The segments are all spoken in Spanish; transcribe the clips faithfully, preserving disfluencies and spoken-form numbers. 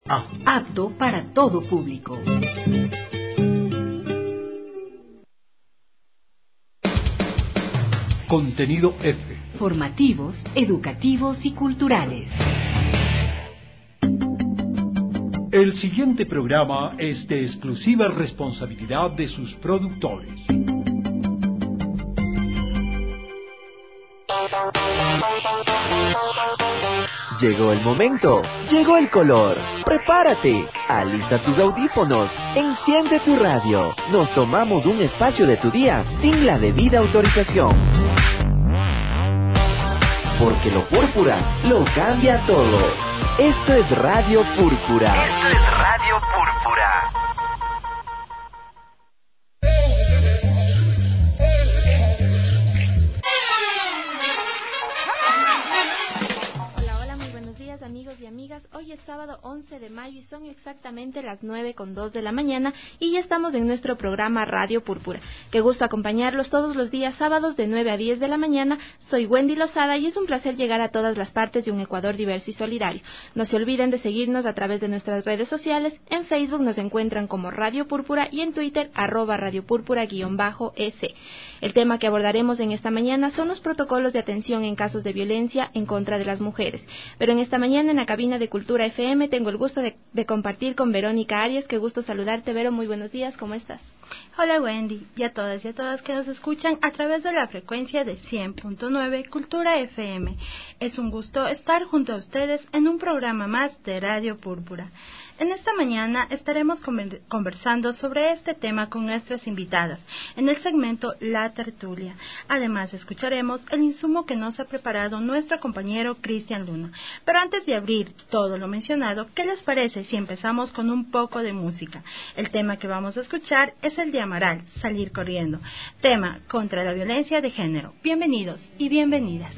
A. Apto para todo público. Contenido F. Formativos, educativos y culturales. El siguiente programa es de exclusiva responsabilidad de sus productores. Llegó el momento, llegó el color. Prepárate, alista tus audífonos, enciende tu radio. Nos tomamos un espacio de tu día sin la debida autorización. Porque lo púrpura lo cambia todo. Esto es Radio Púrpura. Esto es Radio Púrpura. Amigos y amigas, hoy es sábado once de mayo y son exactamente las nueve con dos de la mañana y ya estamos en nuestro programa Radio Púrpura. Qué gusto acompañarlos todos los días sábados de nueve a diez de la mañana. Soy Wendy Lozada y es un placer llegar a todas las partes de un Ecuador diverso y solidario. No se olviden de seguirnos a través de nuestras redes sociales. En Facebook nos encuentran como Radio Púrpura y en Twitter arroba Radio Púrpura guión bajo S. El tema que abordaremos en esta mañana son los protocolos de atención en casos de violencia en contra de las mujeres. Pero en esta mañana en la cabina de Cultura F M tengo el gusto de, de compartir con Verónica Arias. Qué gusto saludarte, Vero. Muy buenos días, ¿cómo estás? Hola Wendy, y a todas y a todas que nos escuchan a través de la frecuencia de cien punto nueve Cultura F M. Es un gusto estar junto a ustedes en un programa más de Radio Púrpura. En esta mañana estaremos conversando sobre este tema con nuestras invitadas en el segmento La Tertulia. Además escucharemos el insumo que nos ha preparado nuestro compañero Cristian Luna. Pero antes de abrir todo lo mencionado, ¿qué les parece si empezamos con un poco de música? El tema que vamos a escuchar es el de Amaral, Salir Corriendo, tema contra la violencia de género. Bienvenidos y bienvenidas.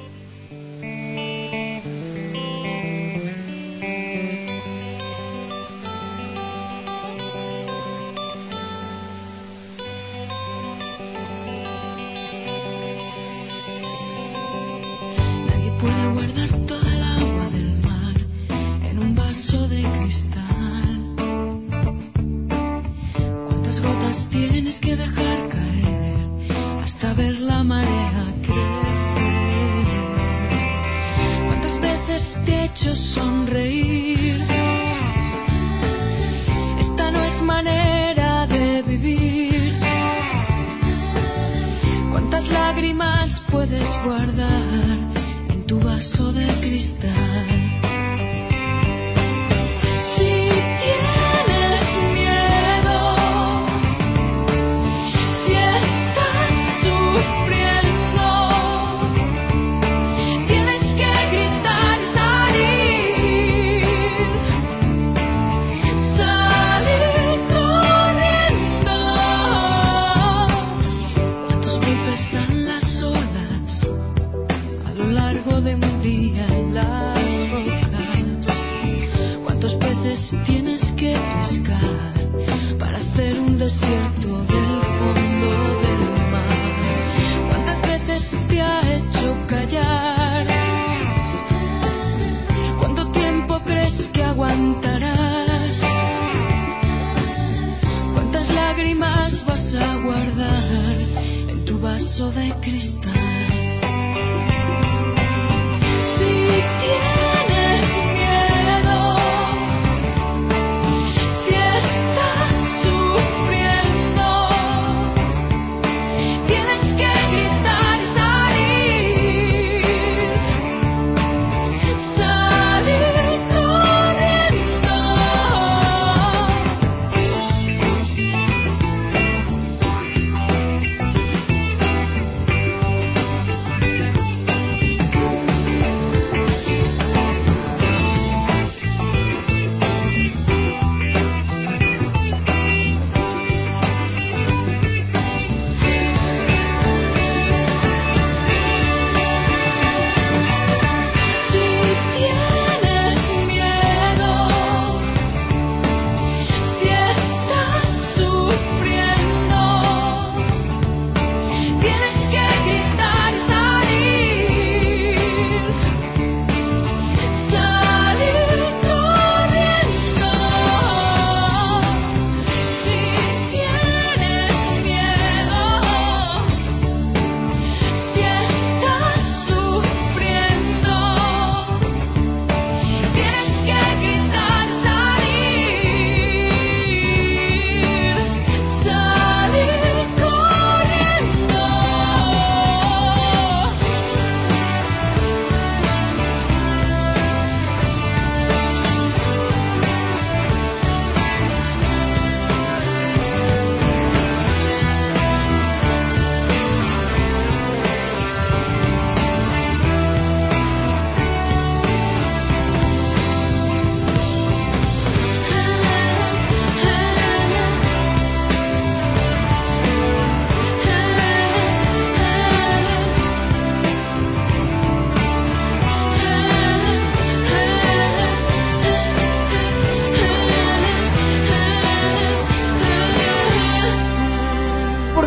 Puede guardar toda el agua del mar en un vaso de cristal. ¿Cuántas gotas tienes que dejar caer hasta ver la marea crecer? ¿Cuántas veces te he hecho sonreír? Esta no es manera de vivir. ¿Cuántas lágrimas puedes guardar tu vaso de cristal? Si tienes miedo, si estás sufriendo, tienes que gritar y salir, salir corriendo. ¿Cuántos golpes dan las olas a lo largo de un día en las rocas? ¿Cuántos peces tienes que pescar para hacer un desierto del fondo del mar? ¿Cuántas veces te ha hecho callar? ¿Cuánto tiempo crees que aguantarás? ¿Cuántas lágrimas vas a guardar en tu vaso de cristal?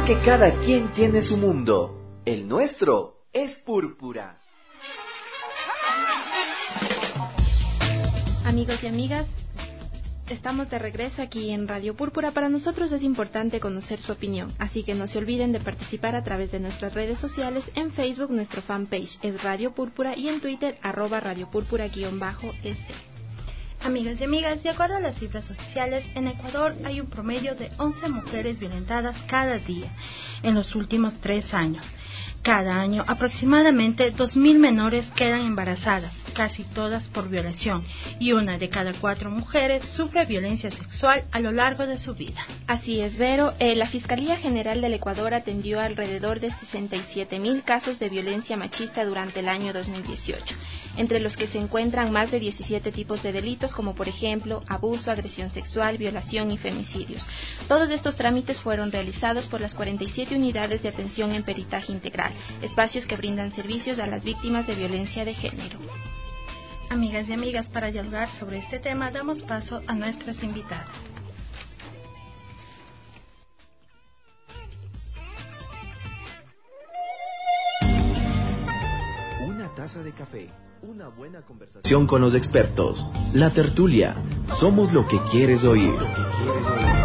porque cada quien tiene su mundo. El nuestro es Púrpura. Amigos y amigas, estamos de regreso aquí en Radio Púrpura. Para nosotros es importante conocer su opinión, así que no se olviden de participar a través de nuestras redes sociales. En Facebook nuestro fanpage es Radio Púrpura y en Twitter arroba Radio Púrpura guión bajo S. Amigos y amigas, de acuerdo a las cifras oficiales, en Ecuador hay un promedio de once mujeres violentadas cada día en los últimos tres años. Cada año, aproximadamente dos mil menores quedan embarazadas, casi todas por violación, y una de cada cuatro mujeres sufre violencia sexual a lo largo de su vida. Así es, Vero. Eh, la Fiscalía General del Ecuador atendió alrededor de sesenta y siete mil casos de violencia machista durante el año dos mil dieciocho, entre los que se encuentran más de diecisiete tipos de delitos, como por ejemplo abuso, agresión sexual, violación y femicidios. Todos estos trámites fueron realizados por las cuarenta y siete unidades de atención en peritaje integral, espacios que brindan servicios a las víctimas de violencia de género. Amigas y amigas, para dialogar sobre este tema, damos paso a nuestras invitadas. Una taza de café, una buena conversación con los expertos. La tertulia, somos lo que quieres oír. Lo que quieres oír.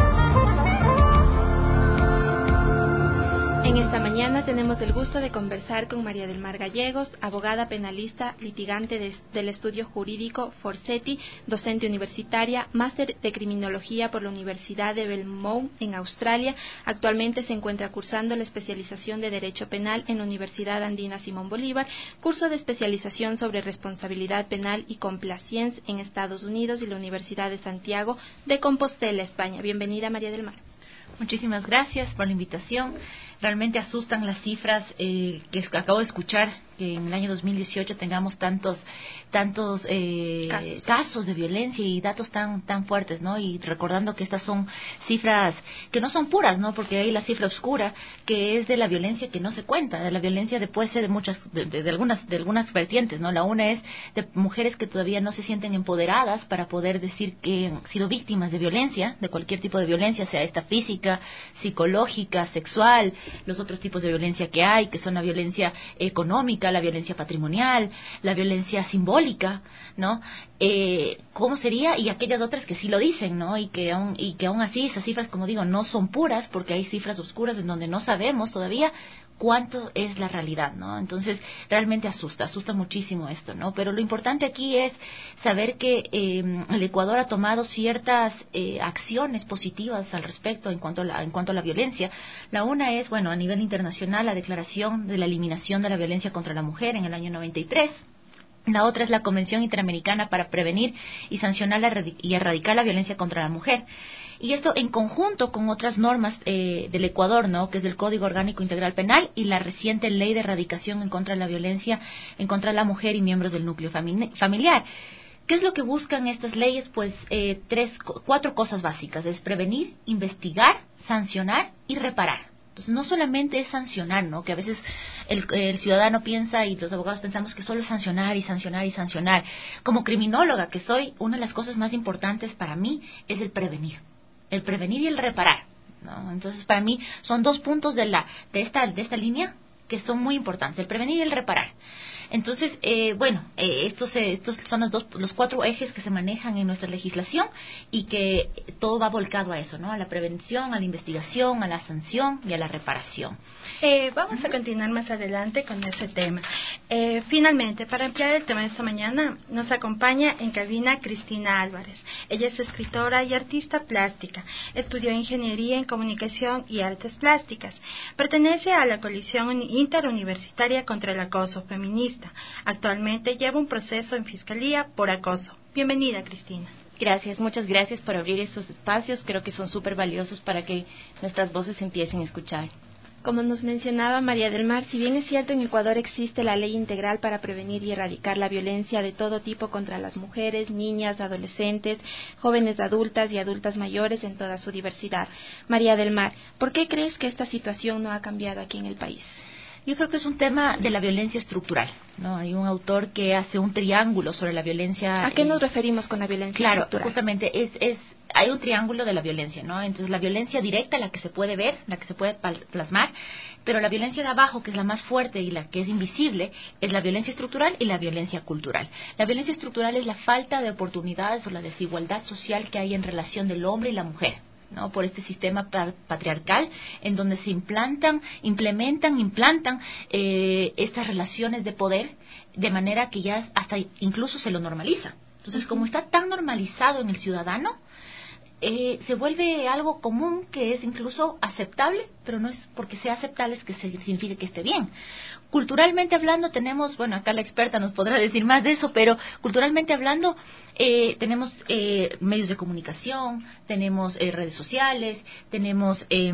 En esta mañana tenemos el gusto de conversar con María del Mar Gallegos, abogada penalista, litigante de, del estudio jurídico Forsetti, docente universitaria, máster de criminología por la Universidad de Belmont en Australia. Actualmente se encuentra cursando la especialización de Derecho Penal en la Universidad Andina Simón Bolívar, curso de especialización sobre responsabilidad penal y complacencia en Estados Unidos y la Universidad de Santiago de Compostela, España. Bienvenida, María del Mar. Muchísimas gracias por la invitación. Realmente asustan las cifras eh, que acabo de escuchar, que en el año dos mil dieciocho tengamos tantos tantos eh, casos. casos de violencia y datos tan tan fuertes, ¿no? Y recordando que estas son cifras que no son puras, ¿no? Porque hay la cifra oscura, que es de la violencia que no se cuenta, de la violencia de puede ser de muchas de, de, de algunas de algunas vertientes, ¿no? La una es de mujeres que todavía no se sienten empoderadas para poder decir que han sido víctimas de violencia, de cualquier tipo de violencia, sea esta física, psicológica, sexual, los otros tipos de violencia que hay, que son la violencia económica, la violencia patrimonial, la violencia simbólica, ¿no? Eh, ¿Cómo sería? Y aquellas otras que sí lo dicen, ¿no? Y que aún, y que aún así esas cifras, como digo, no son puras, porque hay cifras oscuras en donde no sabemos todavía cuánto es la realidad, ¿no? Entonces, realmente asusta, asusta muchísimo esto, ¿no? Pero lo importante aquí es saber que eh, el Ecuador ha tomado ciertas eh, acciones positivas al respecto en cuanto a la, en cuanto a la violencia. La una es, bueno, a nivel internacional, la declaración de la eliminación de la violencia contra la mujer en el año noventa y tres. La otra es la Convención Interamericana para prevenir y sancionar la, y erradicar la violencia contra la mujer. Y esto en conjunto con otras normas eh, del Ecuador, ¿no? Que es el Código Orgánico Integral Penal y la reciente Ley de Erradicación en contra de la Violencia en contra de la Mujer y miembros del núcleo fami- familiar. ¿Qué es lo que buscan estas leyes? Pues eh, tres, cuatro cosas básicas. Es prevenir, investigar, sancionar y reparar. Entonces, no solamente es sancionar, ¿no? Que a veces el, el ciudadano piensa y los abogados pensamos que solo es sancionar y sancionar y sancionar. Como criminóloga que soy, una de las cosas más importantes para mí es el prevenir. El prevenir y el reparar, ¿no? Entonces, para mí son dos puntos de la de esta de esta línea que son muy importantes, el prevenir y el reparar. Entonces, eh, bueno, eh, estos, eh, estos son los dos, los cuatro ejes que se manejan en nuestra legislación y que todo va volcado a eso, ¿no? A la prevención, a la investigación, a la sanción y a la reparación. Eh, vamos a continuar más adelante con ese tema. Eh, finalmente, para ampliar el tema de esta mañana, nos acompaña en cabina Cristina Álvarez. Ella es escritora y artista plástica. Estudió Ingeniería en Comunicación y Artes Plásticas. Pertenece a la Coalición Interuniversitaria contra el Acoso Feminista. Actualmente lleva un proceso en Fiscalía por acoso. Bienvenida, Cristina. Gracias, muchas gracias por abrir estos espacios. Creo que son súper valiosos para que nuestras voces empiecen a escuchar. Como nos mencionaba María del Mar, si bien es cierto en Ecuador existe la ley integral para prevenir y erradicar la violencia de todo tipo contra las mujeres, niñas, adolescentes, jóvenes adultas y adultas mayores en toda su diversidad. María del Mar, ¿por qué crees que esta situación no ha cambiado aquí en el país? Yo creo que es un tema de la violencia estructural, ¿no? Hay un autor que hace un triángulo sobre la violencia. ¿A qué eh, nos referimos con la violencia claro, estructural? Claro, justamente es, es, hay un triángulo de la violencia, ¿no? Entonces la violencia directa, la que se puede ver, la que se puede plasmar, pero la violencia de abajo, que es la más fuerte y la que es invisible, es la violencia estructural y la violencia cultural. La violencia estructural es la falta de oportunidades o la desigualdad social que hay en relación del hombre y la mujer, ¿no? Por este sistema patriarcal en donde se implantan, implementan, implantan eh, estas relaciones de poder de manera que ya hasta incluso se lo normaliza. Entonces, uh-huh. como está tan normalizado en el ciudadano, eh, se vuelve algo común que es incluso aceptable, pero no es porque sea aceptable es que se signifique que esté bien. Culturalmente hablando tenemos, bueno, acá la experta nos podrá decir más de eso, pero culturalmente hablando eh, tenemos eh, medios de comunicación, tenemos eh, redes sociales, tenemos eh,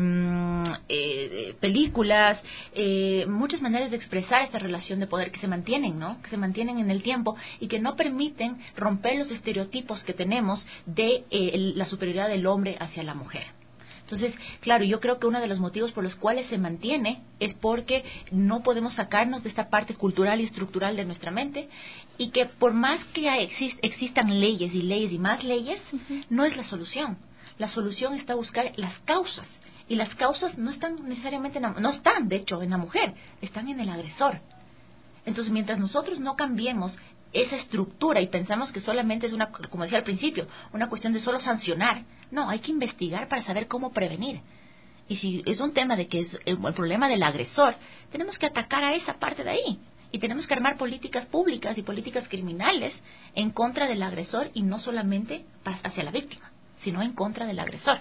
eh, películas, eh, muchas maneras de expresar esta relación de poder que se mantienen, ¿no? Que se mantienen en el tiempo y que no permiten romper los estereotipos que tenemos de eh, la superioridad del hombre hacia la mujer. Entonces, claro, yo creo que uno de los motivos por los cuales se mantiene es porque no podemos sacarnos de esta parte cultural y estructural de nuestra mente y que por más que exist, existan leyes y leyes y más leyes, uh-huh. no es la solución. La solución está a buscar las causas y las causas no están necesariamente, en la, no están de hecho en la mujer, están en el agresor. Entonces, mientras nosotros no cambiemos esa estructura y pensamos que solamente es una, como decía al principio, una cuestión de solo sancionar. No, hay que investigar para saber cómo prevenir. Y si es un tema de que es el, el problema del agresor, tenemos que atacar a esa parte de ahí. Y tenemos que armar políticas públicas y políticas criminales en contra del agresor y no solamente para, hacia la víctima, sino en contra del agresor.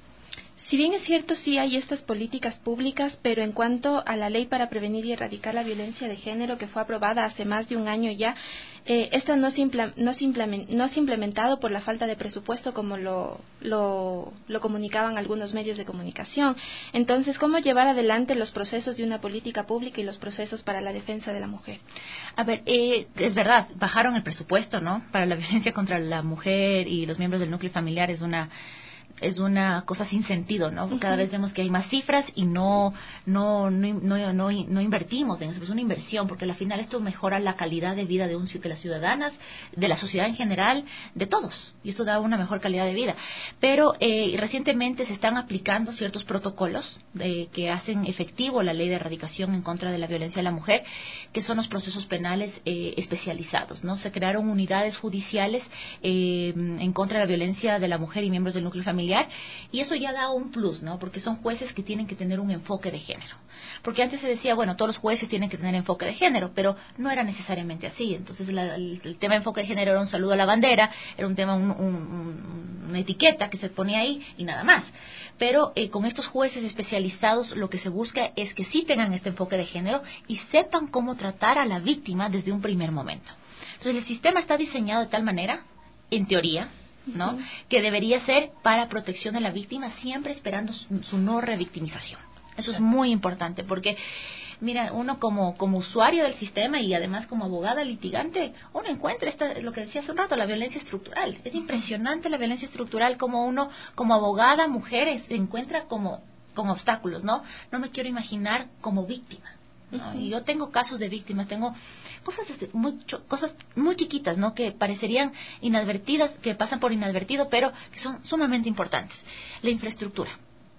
Si bien es cierto, sí hay estas políticas públicas, pero en cuanto a la ley para prevenir y erradicar la violencia de género, que fue aprobada hace más de un año ya, eh, esta no se, impla, no, se implement, no se ha implementado por la falta de presupuesto, como lo, lo, lo comunicaban algunos medios de comunicación. Entonces, ¿cómo llevar adelante los procesos de una política pública y los procesos para la defensa de la mujer? A ver, eh, es verdad, bajaron el presupuesto, ¿no? Para la violencia contra la mujer y los miembros del núcleo familiar es una... es una cosa sin sentido, ¿no? Cada uh-huh. vez vemos que hay más cifras y no no no no no, no invertimos en eso, es una inversión, porque al final esto mejora la calidad de vida de, un, de las ciudadanas, de la sociedad en general, de todos, y esto da una mejor calidad de vida. Pero eh, recientemente se están aplicando ciertos protocolos de, que hacen efectivo la ley de erradicación en contra de la violencia de la mujer, que son los procesos penales eh, especializados, ¿no? Se crearon unidades judiciales eh, en contra de la violencia de la mujer y miembros del núcleo familiar. Y eso ya da un plus, ¿no? Porque son jueces que tienen que tener un enfoque de género. Porque antes se decía, bueno, todos los jueces tienen que tener enfoque de género, pero no era necesariamente así. Entonces la, el, el tema de enfoque de género era un saludo a la bandera, era un tema, un, un, una etiqueta que se ponía ahí y nada más. Pero eh, con estos jueces especializados lo que se busca es que sí tengan este enfoque de género y sepan cómo tratar a la víctima desde un primer momento. Entonces el sistema está diseñado de tal manera, en teoría, ¿no? Uh-huh. que debería ser para protección de la víctima, siempre esperando su, su no revictimización. Eso es muy importante, porque mira, uno como como usuario del sistema y además como abogada litigante, uno encuentra esta, lo que decía hace un rato, la violencia estructural. Es impresionante la violencia estructural, como uno como abogada, mujeres, se encuentra como con obstáculos, ¿no? No me quiero imaginar como víctima, ¿no? Uh-huh. Y yo tengo casos de víctimas, tengo cosas muy cosas muy chiquitas, ¿no? Que parecerían inadvertidas, que pasan por inadvertido, pero que son sumamente importantes. La infraestructura.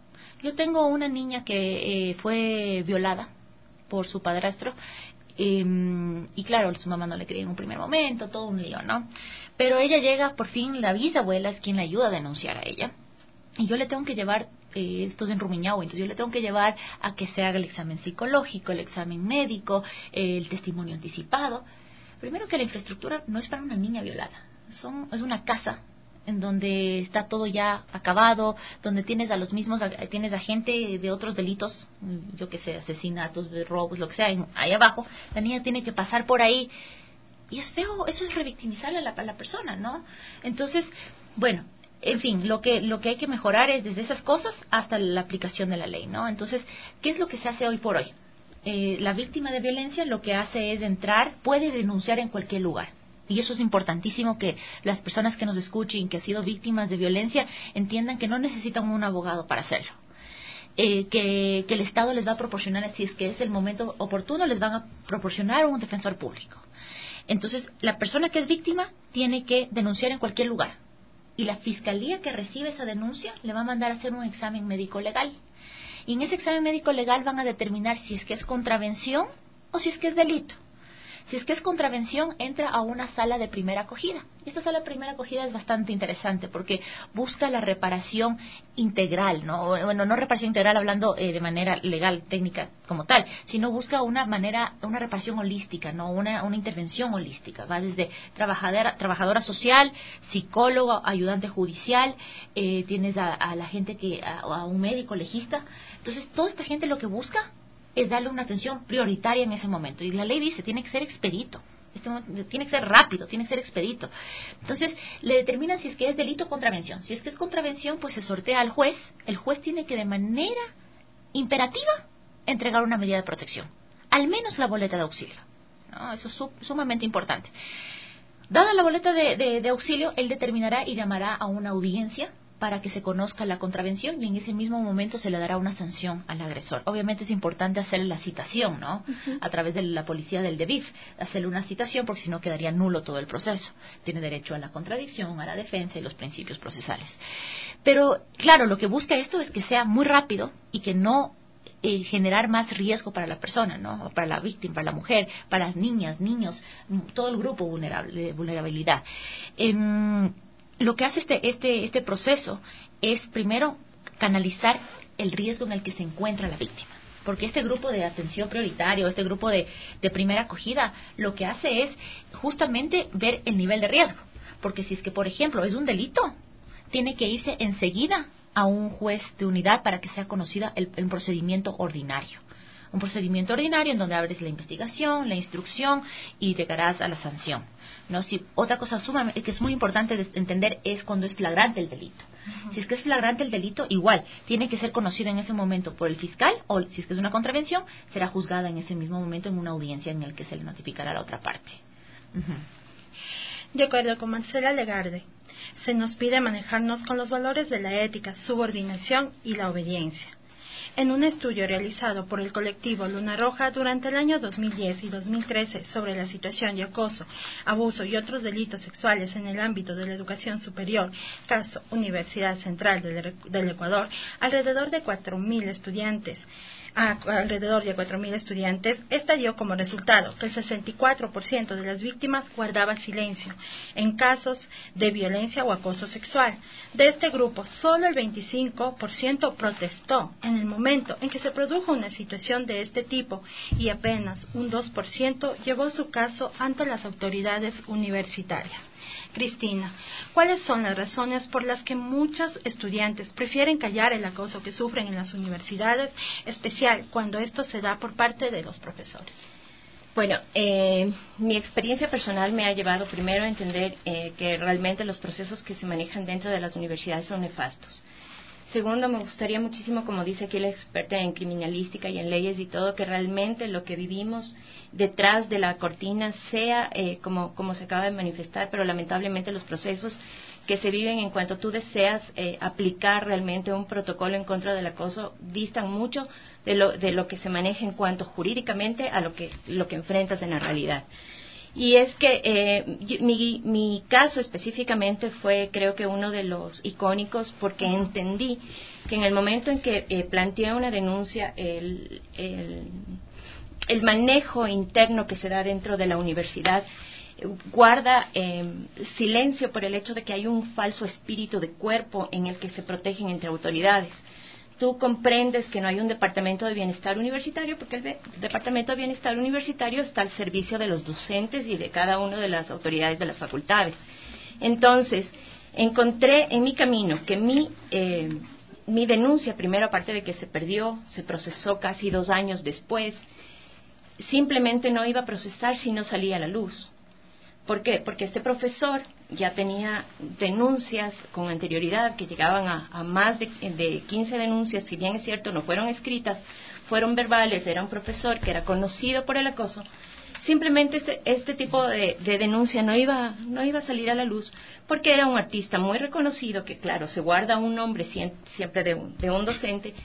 Yo tengo una niña que eh, fue violada por su padrastro eh, y claro, su mamá no le creía en un primer momento, todo un lío, ¿no? Pero ella llega, por fin la bisabuela es quien le ayuda a denunciar a ella y yo le tengo que llevar Eh, esto es en Rumiñahui, entonces yo le tengo que llevar a que se haga el examen psicológico, el examen médico, eh, el testimonio anticipado. Primero que la infraestructura no es para una niña violada, son es una casa en donde está todo ya acabado, donde tienes a los mismos, tienes a gente de otros delitos, yo que sé, asesinatos, robos, lo que sea, ahí abajo, la niña tiene que pasar por ahí, y es feo, eso es revictimizar a la, a la persona, ¿no? Entonces, bueno, en fin, lo que lo que hay que mejorar es desde esas cosas hasta la aplicación de la ley, ¿no? Entonces, ¿qué es lo que se hace hoy por hoy? Eh, la víctima de violencia lo que hace es entrar, puede denunciar en cualquier lugar. Y eso es importantísimo, que las personas que nos escuchen, que han sido víctimas de violencia, entiendan que no necesitan un abogado para hacerlo. eh, que, que el Estado les va a proporcionar, si es que es el momento oportuno, les van a proporcionar un defensor público. Entonces, la persona que es víctima tiene que denunciar en cualquier lugar. Y la fiscalía que recibe esa denuncia le va a mandar a hacer un examen médico legal. Y en ese examen médico legal van a determinar si es que es contravención o si es que es delito. Si es que es contravención, entra a una sala de primera acogida. Y esta sala de primera acogida es bastante interesante porque busca la reparación integral, ¿no? Bueno, no reparación integral hablando eh, de manera legal, técnica como tal, sino busca una manera, una reparación holística, ¿no? Una, una intervención holística. Va desde trabajadora, trabajadora social, psicólogo, ayudante judicial, eh, tienes a, a la gente que, a, a un médico legista. Entonces, toda esta gente lo que busca es darle una atención prioritaria en ese momento. Y la ley dice, tiene que ser expedito. Este, tiene que ser rápido, tiene que ser expedito. Entonces, le determinan si es que es delito o contravención. Si es que es contravención, pues se sortea al juez. El juez tiene que de manera imperativa entregar una medida de protección. Al menos la boleta de auxilio, ¿no? Eso es su, sumamente importante. Dada la boleta de, de, de auxilio, él determinará y llamará a una audiencia para que se conozca la contravención y en ese mismo momento se le dará una sanción al agresor. Obviamente es importante hacerle la citación, ¿no? Uh-huh. A través de la policía del D E B I F, hacerle una citación porque si no quedaría nulo todo el proceso. Tiene derecho a la contradicción, a la defensa y los principios procesales. Pero, claro, lo que busca esto es que sea muy rápido y que no eh, generar más riesgo para la persona, ¿no? Para la víctima, para la mujer, para las niñas, niños, todo el grupo vulnerable, de vulnerabilidad. Eh, Lo que hace este, este, este proceso es, primero, canalizar el riesgo en el que se encuentra la víctima. Porque este grupo de atención prioritario, este grupo de, de primera acogida, lo que hace es justamente ver el nivel de riesgo. Porque si es que, por ejemplo, es un delito, tiene que irse enseguida a un juez de unidad para que sea conocida el, el procedimiento ordinario. Un procedimiento ordinario en donde abres la investigación, la instrucción y llegarás a la sanción, ¿no? Si otra cosa sumamente que es muy importante de entender es cuando es flagrante el delito. Uh-huh. Si es que es flagrante el delito, igual tiene que ser conocido en ese momento por el fiscal o si es que es una contravención, será juzgada en ese mismo momento en una audiencia en el que se le notificará a la otra parte. Uh-huh. De acuerdo con Marcela Legarde, se nos pide manejarnos con los valores de la ética, subordinación y la obediencia. En un estudio realizado por el colectivo Luna Roja durante el año dos mil diez y dos mil trece sobre la situación de acoso, abuso y otros delitos sexuales en el ámbito de la educación superior, caso Universidad Central del, del Ecuador, alrededor de cuatro mil estudiantes, a alrededor de cuatro mil estudiantes, esta dio como resultado que el sesenta y cuatro por ciento de las víctimas guardaba silencio en casos de violencia o acoso sexual. De este grupo, solo el veinticinco por ciento protestó en el momento en que se produjo una situación de este tipo y apenas un dos por ciento llevó su caso ante las autoridades universitarias. Cristina, ¿cuáles son las razones por las que muchos estudiantes prefieren callar el acoso que sufren en las universidades, especial cuando esto se da por parte de los profesores? Bueno, eh, mi experiencia personal me ha llevado primero a entender eh, que realmente los procesos que se manejan dentro de las universidades son nefastos. Segundo, me gustaría muchísimo, como dice aquí la experta en criminalística y en leyes y todo, que realmente lo que vivimos detrás de la cortina sea eh, como, como se acaba de manifestar, pero lamentablemente los procesos que se viven en cuanto tú deseas eh, aplicar realmente un protocolo en contra del acoso distan mucho de lo, de lo que se maneja en cuanto jurídicamente a lo que, lo que enfrentas en la realidad. Y es que eh, mi, mi caso específicamente fue, creo que uno de los icónicos, porque entendí que en el momento en que eh, planteé una denuncia, el, el, el manejo interno que se da dentro de la universidad eh, guarda eh, silencio por el hecho de que hay un falso espíritu de cuerpo en el que se protegen entre autoridades. Tú comprendes que no hay un departamento de bienestar universitario porque el be- departamento de bienestar universitario está al servicio de los docentes y de cada una de las autoridades de las facultades. Entonces, encontré en mi camino que mi, eh, mi denuncia, primero aparte de que se perdió, se procesó casi dos años después, simplemente no iba a procesar si no salía a la luz. ¿Por qué? Porque este profesor ya tenía denuncias con anterioridad que llegaban a, a más de, de quince denuncias, si bien es cierto no fueron escritas, fueron verbales, era un profesor que era conocido por el acoso. Simplemente este, este tipo de, de denuncia no iba, no iba a salir a la luz porque era un artista muy reconocido que, claro, se guarda un nombre siempre de un, de un docente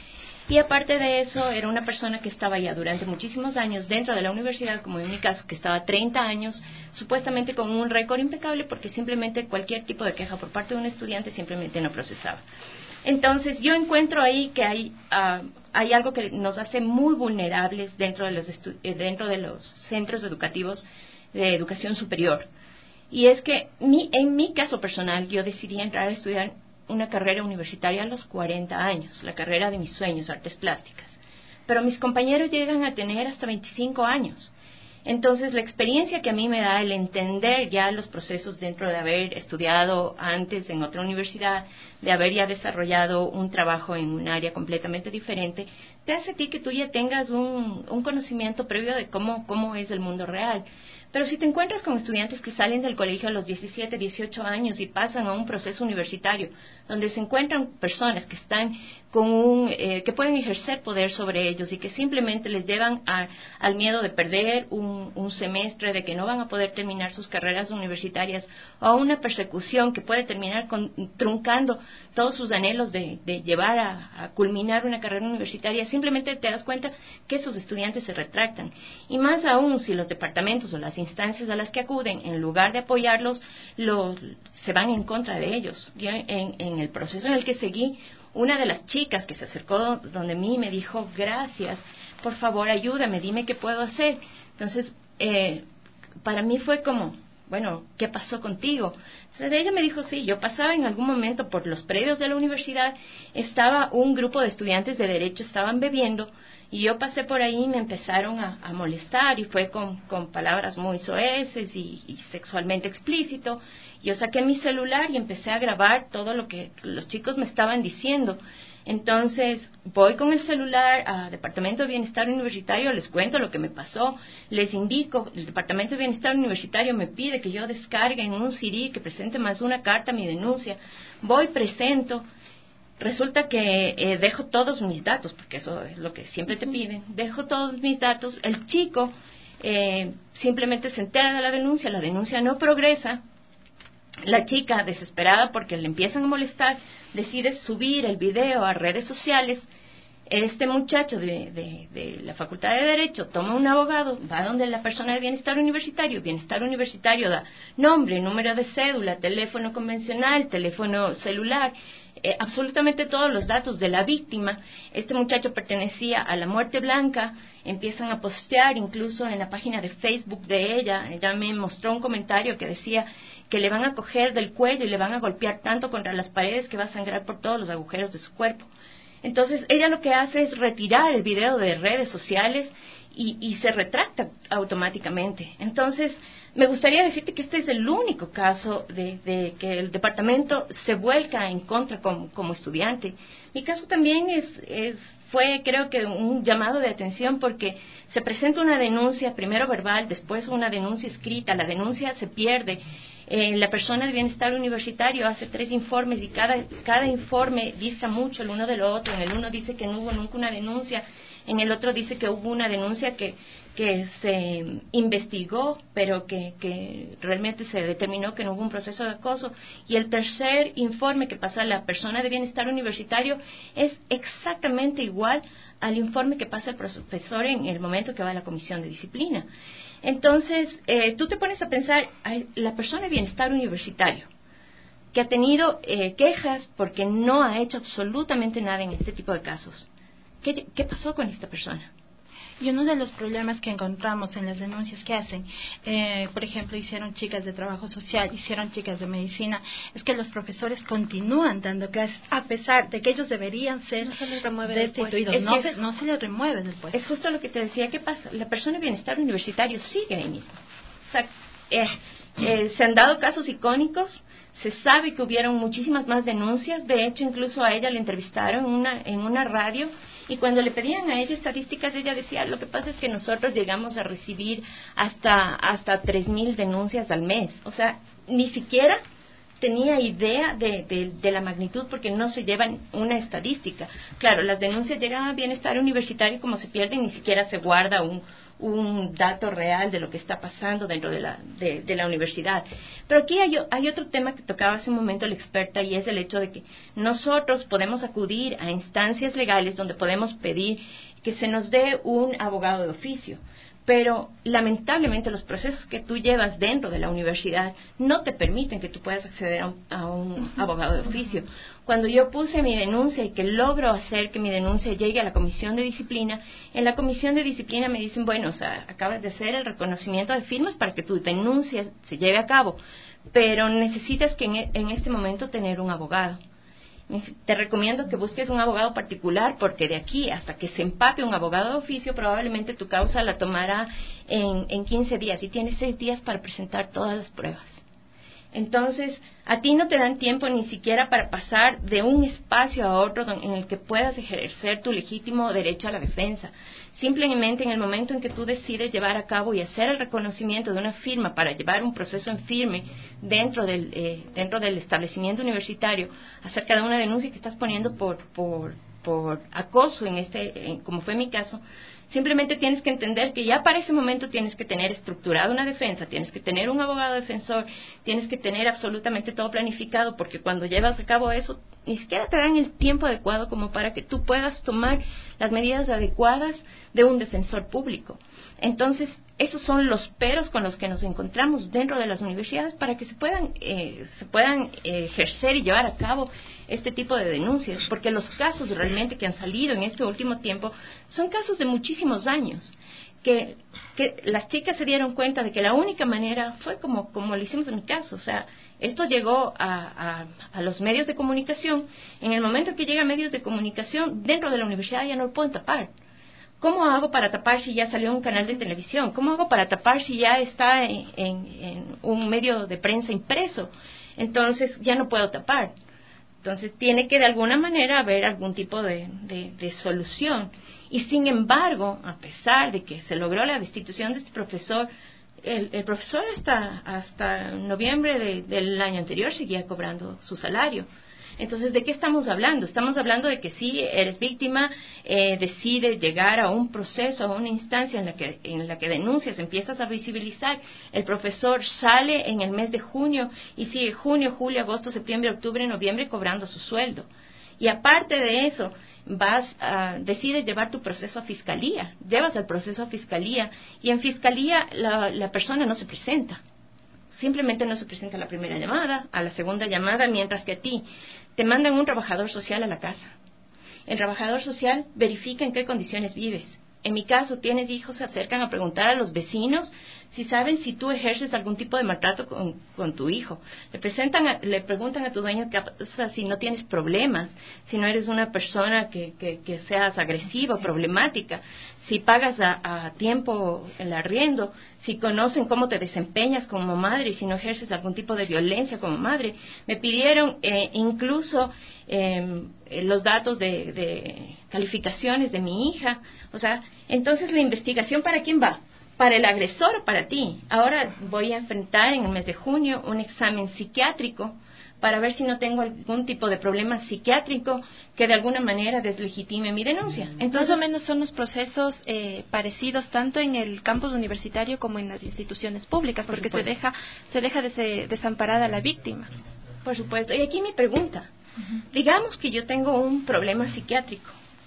Y aparte de eso, era una persona que estaba ya durante muchísimos años dentro de la universidad, como en mi caso, que estaba treinta años, supuestamente con un récord impecable, porque simplemente cualquier tipo de queja por parte de un estudiante simplemente no procesaba. Entonces, yo encuentro ahí que hay, uh, hay algo que nos hace muy vulnerables dentro de los, estu- dentro de los centros educativos de educación superior. Y es que mi, en mi caso personal, yo decidí entrar a estudiar una carrera universitaria a los cuarenta años, la carrera de mis sueños, artes plásticas. Pero mis compañeros llegan a tener hasta veinticinco años. Entonces, la experiencia que a mí me da el entender ya los procesos dentro de haber estudiado antes en otra universidad, de haber ya desarrollado un trabajo en un área completamente diferente, te hace a ti que tú ya tengas un, un conocimiento previo de cómo, cómo es el mundo real. Pero si te encuentras con estudiantes que salen del colegio a los diecisiete, dieciocho años y pasan a un proceso universitario, donde se encuentran personas que están con un, eh, que pueden ejercer poder sobre ellos y que simplemente les llevan a, al miedo de perder un, un semestre, de que no van a poder terminar sus carreras universitarias, o a una persecución que puede terminar con, truncando todos sus anhelos de, de llevar a, a culminar una carrera universitaria, simplemente te das cuenta que esos estudiantes se retractan. Y más aún si los departamentos o las instancias a las que acuden, en lugar de apoyarlos, los, se van en contra de ellos. Yo en, en el proceso en el que seguí, una de las chicas que se acercó donde mí me dijo, gracias, por favor ayúdame, dime qué puedo hacer. Entonces, eh, para mí fue como, bueno, ¿qué pasó contigo? Entonces ella me dijo, sí, yo pasaba en algún momento por los predios de la universidad, estaba un grupo de estudiantes de derecho, estaban bebiendo, y yo pasé por ahí y me empezaron a, a molestar, y fue con, con palabras muy soeces y, y sexualmente explícito. Yo saqué mi celular y empecé a grabar todo lo que los chicos me estaban diciendo. Entonces, voy con el celular al Departamento de Bienestar Universitario, les cuento lo que me pasó, les indico, el Departamento de Bienestar Universitario me pide que yo descargue en un C D, que presente más una carta a mi denuncia. Voy, presento. Resulta que eh, dejo todos mis datos, porque eso es lo que siempre te piden. Dejo todos mis datos. El chico eh, simplemente se entera de la denuncia, la denuncia no progresa. La chica, desesperada porque le empiezan a molestar, decide subir el video a redes sociales. Este muchacho de, de, de la Facultad de Derecho toma un abogado, va donde la persona de Bienestar Universitario, Bienestar Universitario da nombre, número de cédula, teléfono convencional, teléfono celular, eh, absolutamente todos los datos de la víctima. Este muchacho pertenecía a la Muerte Blanca, empiezan a postear incluso en la página de Facebook de ella. Ella me mostró un comentario que decía que le van a coger del cuello y le van a golpear tanto contra las paredes que va a sangrar por todos los agujeros de su cuerpo. Entonces, ella lo que hace es retirar el video de redes sociales y, y se retracta automáticamente. Entonces, me gustaría decirte que este es el único caso de, de que el departamento se vuelca en contra como, como estudiante. Mi caso también es, es fue, creo que, un llamado de atención porque se presenta una denuncia, primero verbal, después una denuncia escrita, la denuncia se pierde. Eh, la persona de Bienestar Universitario hace tres informes y cada, cada informe dista mucho el uno del otro. En el uno dice que no hubo nunca una denuncia, en el otro dice que hubo una denuncia que, que se investigó, pero que, que realmente se determinó que no hubo un proceso de acoso. Y el tercer informe que pasa a la persona de Bienestar Universitario es exactamente igual al informe que pasa el profesor en el momento que va a la comisión de disciplina. Entonces, eh, tú te pones a pensar, la persona de Bienestar Universitario, que ha tenido eh, quejas porque no ha hecho absolutamente nada en este tipo de casos, ¿qué, qué pasó con esta persona? Y uno de los problemas que encontramos en las denuncias que hacen, eh, por ejemplo, hicieron chicas de trabajo social, hicieron chicas de medicina, es que los profesores continúan dando clases a pesar de que ellos deberían ser no se les remueve destituidos, del no, puesto. se, no se les remueve del puesto. Es justo lo que te decía, ¿qué pasa? La persona de Bienestar Universitario sigue ahí mismo. O sea, eh, eh, se han dado casos icónicos, se sabe que hubieron muchísimas más denuncias, de hecho incluso a ella le entrevistaron en una, en una radio. Y cuando le pedían a ella estadísticas, ella decía, lo que pasa es que nosotros llegamos a recibir hasta hasta tres mil denuncias al mes. O sea, ni siquiera tenía idea de, de, de la magnitud porque no se llevan una estadística. Claro, las denuncias llegan a Bienestar Universitario, como se pierden, ni siquiera se guarda un, un dato real de lo que está pasando dentro de la, de, de la universidad. Pero aquí hay, hay otro tema que tocaba hace un momento la experta, y es el hecho de que nosotros podemos acudir a instancias legales donde podemos pedir que se nos dé un abogado de oficio. Pero lamentablemente los procesos que tú llevas dentro de la universidad no te permiten que tú puedas acceder a un, a un abogado de oficio. Cuando yo puse mi denuncia y que logro hacer que mi denuncia llegue a la comisión de disciplina, en la comisión de disciplina me dicen, bueno, o sea, acabas de hacer el reconocimiento de firmas para que tu denuncia se lleve a cabo, pero necesitas que en, en este momento tener un abogado. Te recomiendo que busques un abogado particular, porque de aquí hasta que se empape un abogado de oficio, probablemente tu causa la tomará en, en quince días y tienes seis días para presentar todas las pruebas. Entonces, a ti no te dan tiempo ni siquiera para pasar de un espacio a otro en el que puedas ejercer tu legítimo derecho a la defensa. Simplemente en el momento en que tú decides llevar a cabo y hacer el reconocimiento de una firma para llevar un proceso en firme dentro del, eh, dentro del establecimiento universitario acerca de una denuncia que estás poniendo por, por, por acoso, en este, en, como fue mi caso, simplemente tienes que entender que ya para ese momento tienes que tener estructurada una defensa, tienes que tener un abogado defensor, tienes que tener absolutamente todo planificado, porque cuando llevas a cabo eso, ni siquiera te dan el tiempo adecuado como para que tú puedas tomar las medidas adecuadas de un defensor público. Entonces, esos son los peros con los que nos encontramos dentro de las universidades para que se puedan, eh, se puedan eh, ejercer y llevar a cabo este tipo de denuncias, porque los casos realmente que han salido en este último tiempo son casos de muchísimos años, que, que las chicas se dieron cuenta de que la única manera fue como, como lo hicimos en mi caso, o sea, esto llegó a, a, a los medios de comunicación. En el momento que llega a medios de comunicación, dentro de la universidad ya no lo pueden tapar. ¿Cómo hago para tapar si ya salió en un canal de televisión? ¿Cómo hago para tapar si ya está en, en, en un medio de prensa impreso? Entonces ya no puedo tapar. Entonces tiene que de alguna manera haber algún tipo de, de, de solución. Y sin embargo, a pesar de que se logró la destitución de este profesor, el, el profesor hasta, hasta noviembre de, del año anterior seguía cobrando su salario. Entonces, ¿de qué estamos hablando? Estamos hablando de que si eres víctima, eh, decides llegar a un proceso, a una instancia en la que en la que denuncias, empiezas a visibilizar. El profesor sale en el mes de junio y sigue junio, julio, agosto, septiembre, octubre, noviembre cobrando su sueldo. Y aparte de eso, vas a, decides llevar tu proceso a fiscalía, llevas el proceso a fiscalía y en fiscalía la, la persona no se presenta. Simplemente no se presenta a la primera llamada, a la segunda llamada, mientras que a ti te mandan un trabajador social a la casa. El trabajador social verifica en qué condiciones vives. En mi caso, tienes hijos, se acercan a preguntar a los vecinos si saben si tú ejerces algún tipo de maltrato con, con tu hijo. Le presentan, a, le preguntan a tu dueño que, o sea, si no tienes problemas, si no eres una persona que, que, que seas agresiva o problemática, si pagas a, a tiempo el arriendo, si conocen cómo te desempeñas como madre y si no ejerces algún tipo de violencia como madre. Me pidieron eh, incluso eh, los datos de, de calificaciones de mi hija. O sea, entonces la investigación, ¿para quién va? ¿Para el agresor o para ti? Ahora voy a enfrentar en el mes de junio un examen psiquiátrico para ver si no tengo algún tipo de problema psiquiátrico que de alguna manera deslegitime mi denuncia. Entonces, más o menos son los procesos eh, parecidos tanto en el campus universitario como en las instituciones públicas, porque se deja se deja des- desamparada a la víctima. Por supuesto. Y aquí mi pregunta. Uh-huh. Digamos que yo tengo un problema psiquiátrico.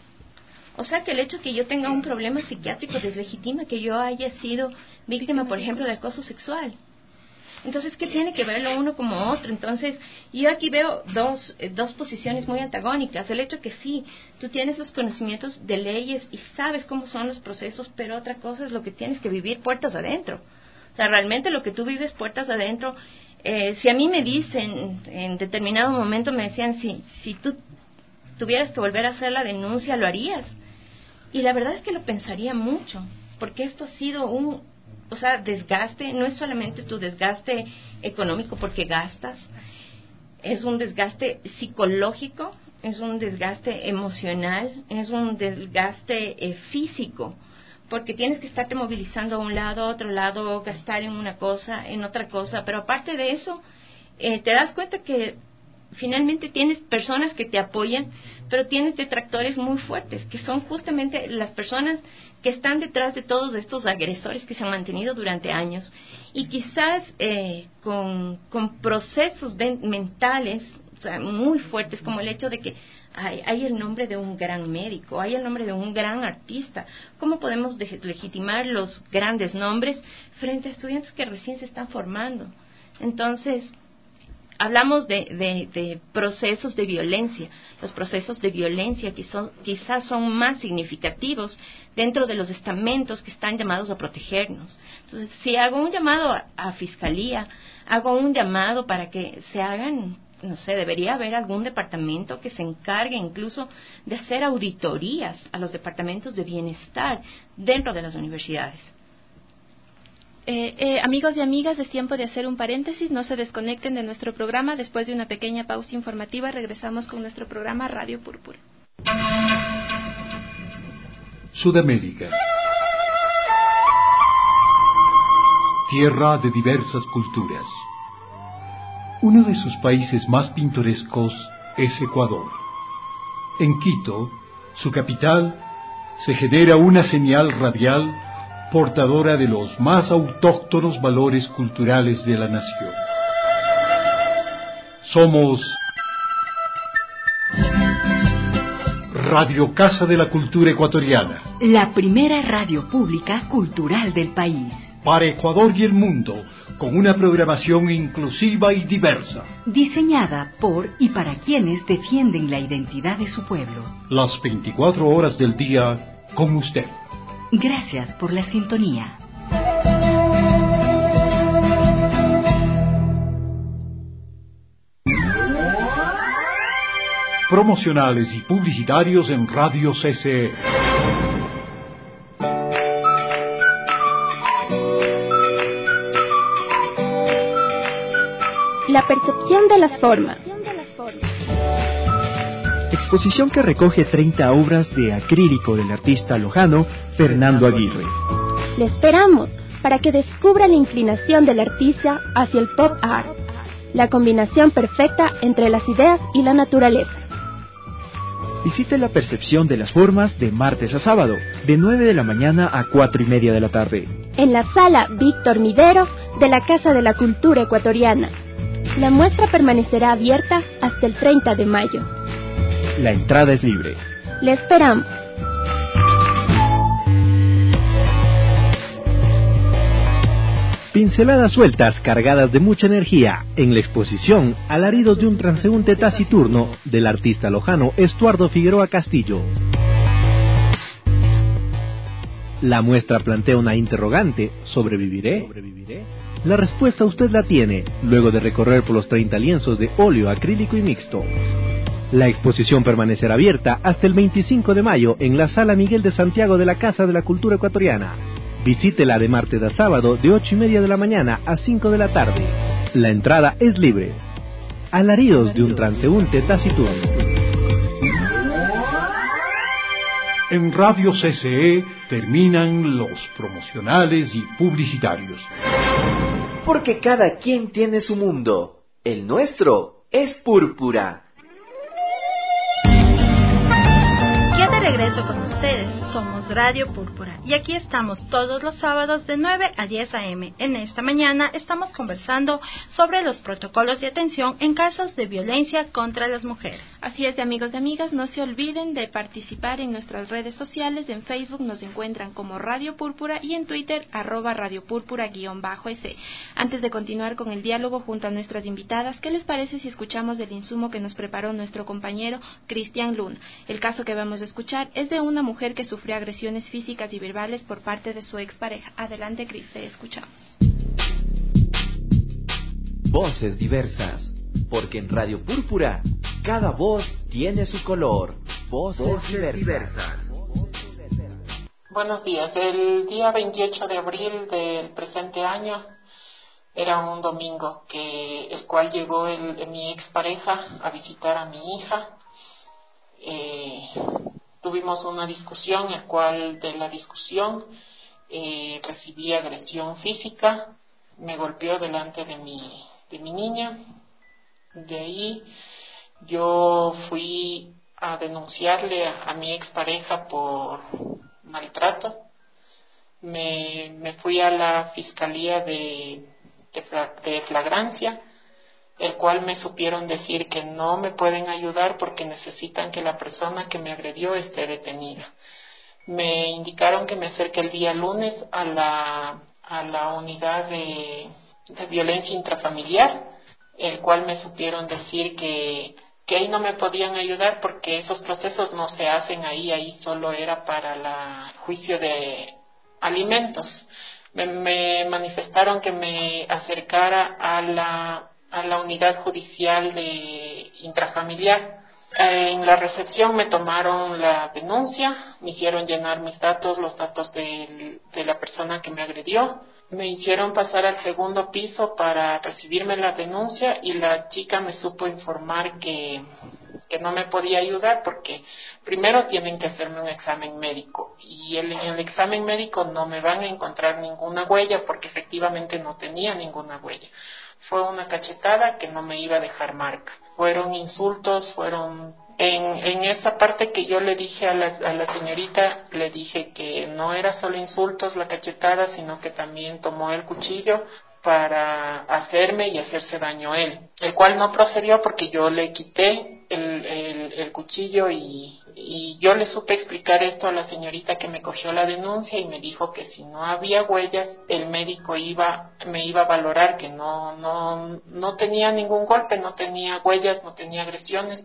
O sea, que el hecho que yo tenga un problema psiquiátrico deslegitima que yo haya sido víctima, por ejemplo, de acoso sexual. Entonces, ¿qué tiene que ver lo uno como otro? Entonces, yo aquí veo dos, eh, dos posiciones muy antagónicas. El hecho que sí, tú tienes los conocimientos de leyes y sabes cómo son los procesos, pero otra cosa es lo que tienes que vivir puertas adentro. O sea, realmente lo que tú vives puertas adentro, eh, si a mí me dicen, en determinado momento me decían, si, si tú tuvieras que volver a hacer la denuncia, ¿lo harías? Y la verdad es que lo pensaría mucho, porque esto ha sido un, o sea, desgaste, no es solamente tu desgaste económico porque gastas, es un desgaste psicológico, es un desgaste emocional, es un desgaste eh, físico, porque tienes que estarte movilizando a un lado, a otro lado, gastar en una cosa, en otra cosa, pero aparte de eso, eh, te das cuenta que finalmente tienes personas que te apoyan, pero tienes detractores muy fuertes, que son justamente las personas que están detrás de todos estos agresores que se han mantenido durante años y quizás eh, con, con procesos de, mentales, o sea, muy fuertes, como el hecho de que hay, hay el nombre de un gran médico, hay el nombre de un gran artista. ¿Cómo podemos de- legitimar los grandes nombres frente a estudiantes que recién se están formando? Entonces, hablamos de, de, de procesos de violencia. Los procesos de violencia que son, quizás son más significativos dentro de los estamentos que están llamados a protegernos. Entonces, si hago un llamado a, a Fiscalía, hago un llamado para que se hagan, no sé, debería haber algún departamento que se encargue incluso de hacer auditorías a los departamentos de bienestar dentro de las universidades. Eh, eh, amigos y amigas, es tiempo de hacer un paréntesis, no se desconecten de nuestro programa. Después de una pequeña pausa informativa regresamos con nuestro programa Radio Púrpura. Sudamérica, tierra de diversas culturas. Uno de sus países más pintorescos es Ecuador. En Quito, su capital, se genera una señal radial portadora de los más autóctonos valores culturales de la nación. Somos Radio Casa de la Cultura Ecuatoriana, la primera radio pública cultural del país. para Ecuador y el mundo, con una programación inclusiva y diversa. Diseñada por y para quienes defienden la identidad de su pueblo. Las veinticuatro horas del día con usted. Gracias por la sintonía. Promocionales y publicitarios en Radio C C E. La percepción de las formas. Exposición que recoge treinta obras de acrílico del artista lojano Fernando Aguirre. Le esperamos para que descubra la inclinación del artista hacia el pop art, la combinación perfecta entre las ideas y la naturaleza. Visite la percepción de las formas de martes a sábado, de nueve de la mañana a cuatro y media de la tarde. En la sala Víctor Midero de la Casa de la Cultura Ecuatoriana. La muestra permanecerá abierta hasta el treinta de mayo. La entrada es libre. Le esperamos. Pinceladas sueltas cargadas de mucha energía en la exposición Alaridos de un transeúnte taciturno del artista lojano Estuardo Figueroa Castillo. La muestra plantea una interrogante: ¿sobreviviré? ¿Sobreviviré? La respuesta usted la tiene luego de recorrer por los treinta lienzos de óleo, acrílico y mixto. La exposición permanecerá abierta hasta el veinticinco de mayo en la Sala Miguel de Santiago de la Casa de la Cultura Ecuatoriana. Visítela de martes a sábado de ocho y media de la mañana a cinco de la tarde. La entrada es libre. Alaridos de un transeúnte taciturno. En Radio C C E terminan los promocionales y publicitarios. Porque cada quien tiene su mundo. El nuestro es púrpura. Ya de regreso con ustedes, somos Radio Púrpura y aquí estamos todos los sábados de nueve a diez a eme. En esta mañana estamos conversando sobre los protocolos de atención en casos de violencia contra las mujeres. Así es, de amigos y amigas, no se olviden de participar en nuestras redes sociales. En Facebook nos encuentran como Radio Púrpura y en Twitter arroba Radio Púrpura guión bajo S. Antes de continuar con el diálogo junto a nuestras invitadas, ¿qué les parece si escuchamos el insumo que nos preparó nuestro compañero Cristian Luna? El caso que vamos a escuchar es de una mujer que sufrió agresiones físicas y verbales por parte de su expareja. Adelante, Cris, te escuchamos. Voces diversas, porque en Radio Púrpura cada voz tiene su color. Voces, Voces diversas. diversas. Buenos días. El día veintiocho de abril del presente año era un domingo, que el cual llegó el, mi expareja a visitar a mi hija. Eh, tuvimos una discusión, el cual de la discusión eh, recibí agresión física, me golpeó delante de mi, de mi niña. De ahí Yo fui a denunciarle a, a mi expareja por maltrato. Me, me fui a la Fiscalía de, de, de Flagrancia, el cual me supieron decir que no me pueden ayudar porque necesitan que la persona que me agredió esté detenida. Me indicaron que me acerque el día lunes a la, a la unidad de, de violencia intrafamiliar, el cual me supieron decir que, que ahí no me podían ayudar porque esos procesos no se hacen ahí, ahí solo era para el juicio de alimentos. Me, me manifestaron que me acercara a la, a la unidad judicial de intrafamiliar. En la recepción me tomaron la denuncia, me hicieron llenar mis datos, los datos de, de la persona que me agredió. Me hicieron pasar al segundo piso para recibirme la denuncia y la chica me supo informar que, que no me podía ayudar porque primero tienen que hacerme un examen médico y el, en el examen médico no me van a encontrar ninguna huella porque efectivamente no tenía ninguna huella. Fue una cachetada que no me iba a dejar marca. Fueron insultos, fueron... En, en esa parte que yo le dije a la, a la señorita, le dije que no era solo insultos la cachetada, sino que también tomó el cuchillo para hacerme y hacerse daño a él, el cual no procedió porque yo le quité el, el, el cuchillo y, y yo le supe explicar esto a la señorita que me cogió la denuncia y me dijo que si no había huellas el médico iba me iba a valorar que no no no tenía ningún golpe, no tenía huellas, no tenía agresiones.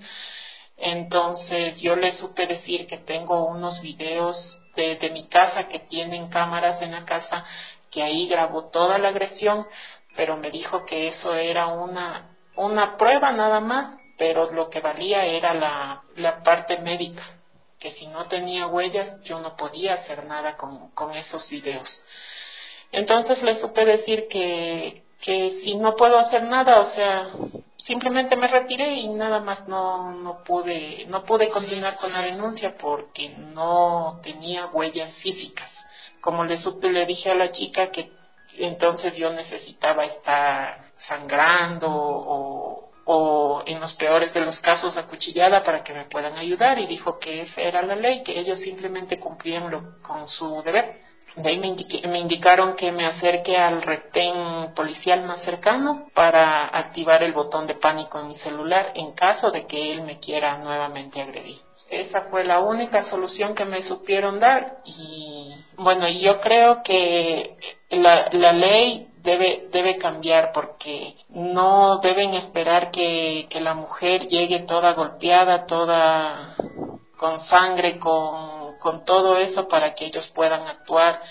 Entonces yo le supe decir que tengo unos videos de, de mi casa que tienen cámaras en la casa, que ahí grabó toda la agresión, pero me dijo que eso era una, una prueba nada más, pero lo que valía era la, la parte médica, que si no tenía huellas yo no podía hacer nada con, con esos videos. Entonces le supe decir que, que si no puedo hacer nada, o sea, simplemente me retiré y nada más no, no pude, no pude continuar con la denuncia porque no tenía huellas físicas. Como le supe, le dije a la chica que entonces yo necesitaba estar sangrando o, o en los peores de los casos acuchillada para que me puedan ayudar y dijo que esa era la ley, que ellos simplemente cumplían lo, con su deber. De ahí me, indiqué, me indicaron que me acerque al retén policial más cercano para activar el botón de pánico en mi celular en caso de que él me quiera nuevamente agredir. Esa fue la única solución que me supieron dar y bueno, y yo creo que la, la ley debe debe cambiar porque no deben esperar que, que la mujer llegue toda golpeada, toda con sangre, con con todo eso para que ellos puedan actuar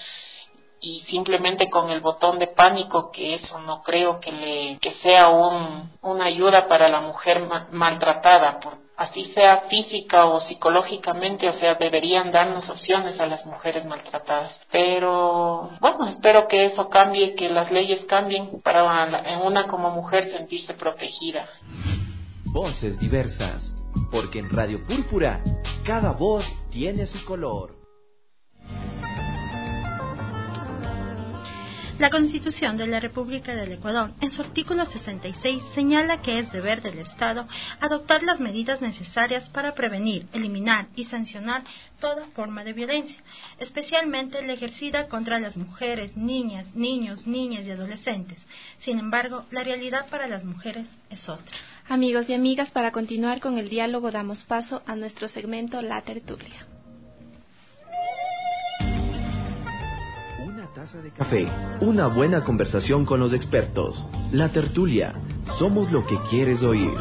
y simplemente con el botón de pánico, que eso no creo que le que sea un, una ayuda para la mujer ma, maltratada, por, así sea física o psicológicamente, o sea, deberían darnos opciones a las mujeres maltratadas. Pero bueno, espero que eso cambie, que las leyes cambien para la, en una como mujer sentirse protegida. Voces diversas, porque en Radio Púrpura cada voz tiene su color. La Constitución de la República del Ecuador, en su artículo sesenta y seis, señala que es deber del Estado adoptar las medidas necesarias para prevenir, eliminar y sancionar toda forma de violencia, especialmente la ejercida contra las mujeres, niñas, niños, niñas y adolescentes. Sin embargo, la realidad para las mujeres es otra. Amigos y amigas, para continuar con el diálogo damos paso a nuestro segmento La Tertulia. Una taza de café, una buena conversación con los expertos. La Tertulia, somos lo que quieres oír.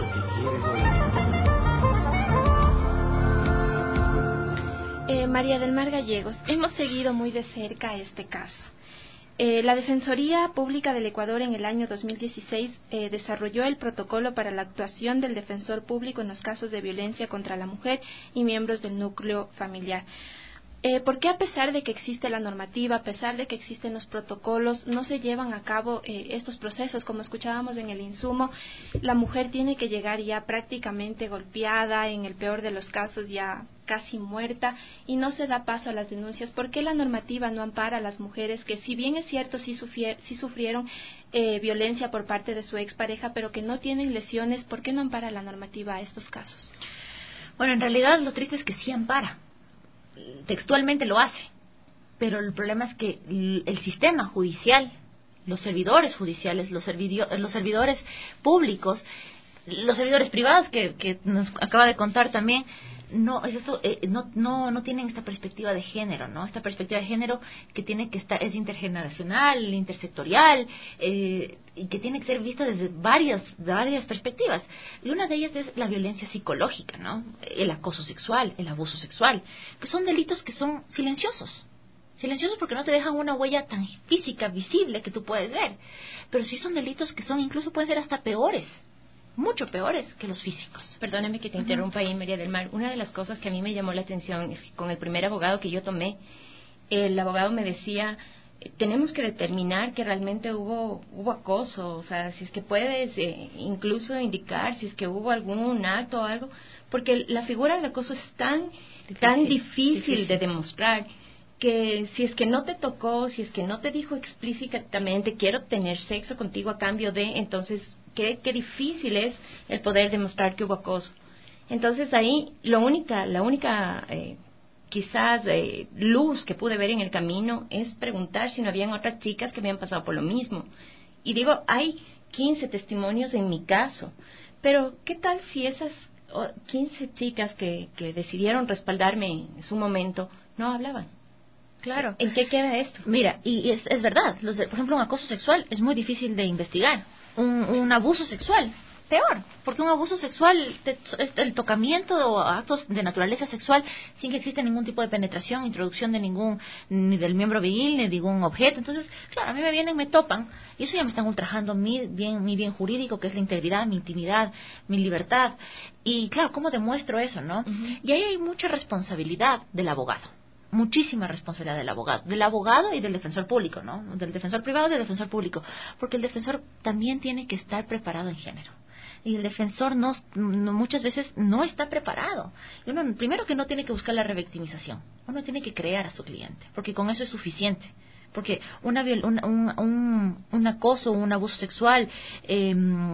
Eh, María del Mar Gallegos, hemos seguido muy de cerca este caso. Eh, la Defensoría Pública del Ecuador en el año dos mil dieciséis eh, desarrolló el protocolo para la actuación del defensor público en los casos de violencia contra la mujer y miembros del núcleo familiar. Eh, ¿Por qué a pesar de que existe la normativa, a pesar de que existen los protocolos, no se llevan a cabo eh, estos procesos? Como escuchábamos en el insumo, la mujer tiene que llegar ya prácticamente golpeada, en el peor de los casos ya casi muerta, y no se da paso a las denuncias. ¿Por qué la normativa no ampara a las mujeres que, si bien es cierto, sí, sufier, sí sufrieron eh, violencia por parte de su expareja, pero que no tienen lesiones? ¿Por qué no ampara la normativa a estos casos? Bueno, en realidad lo triste es que sí ampara. Textualmente lo hace, pero el problema es que el sistema judicial, los servidores judiciales, los, servidio, los servidores públicos, los servidores privados que, que nos acaba de contar también, no esto eh, no no no tienen esta perspectiva de género, no esta perspectiva de género que tiene que estar es intergeneracional, intersectorial, eh, y que tiene que ser vista desde varias varias perspectivas, y una de ellas es la violencia psicológica, no el acoso sexual, el abuso sexual, que son delitos que son silenciosos silenciosos porque no te dejan una huella tan física visible que tú puedes ver, pero sí son delitos que son incluso pueden ser hasta peores, mucho peores que los físicos. Perdóname que te interrumpa ahí, María del Mar. Una de las cosas que a mí me llamó la atención es que con el primer abogado que yo tomé, el abogado me decía, tenemos que determinar que realmente hubo hubo acoso, o sea, si es que puedes eh, incluso indicar si es que hubo algún acto o algo, porque la figura del acoso es tan difícil, tan difícil, difícil de demostrar, que si es que no te tocó, si es que no te dijo explícitamente quiero tener sexo contigo a cambio de, entonces qué, qué difícil es el poder demostrar que hubo acoso. Entonces ahí lo única, la única eh, quizás eh, luz que pude ver en el camino es preguntar si no habían otras chicas que habían pasado por lo mismo. Y digo, hay quince testimonios en mi caso, pero ¿qué tal si esas quince chicas que, que decidieron respaldarme en su momento no hablaban? Claro. ¿En qué queda esto? Mira, y es, es verdad, los de, por ejemplo, un acoso sexual es muy difícil de investigar. Un, un abuso sexual, peor, porque un abuso sexual te, es el tocamiento o actos de naturaleza sexual sin que exista ningún tipo de penetración, introducción de ningún, ni del miembro viril, ni de ningún objeto. Entonces, claro, a mí me vienen, me topan, y eso ya me están ultrajando mi bien, mi bien jurídico, que es la integridad, mi intimidad, mi libertad. Y claro, ¿cómo demuestro eso, no? Uh-huh. Y ahí hay mucha responsabilidad del abogado. Muchísima responsabilidad del abogado, del abogado y del defensor público, ¿no? Del defensor privado y del defensor público, porque el defensor también tiene que estar preparado en género. Y el defensor no, no muchas veces no está preparado. Y uno, primero que no tiene que buscar la revictimización, uno tiene que crear a su cliente, porque con eso es suficiente. Porque una, un, un, un, un acoso, un abuso sexual eh,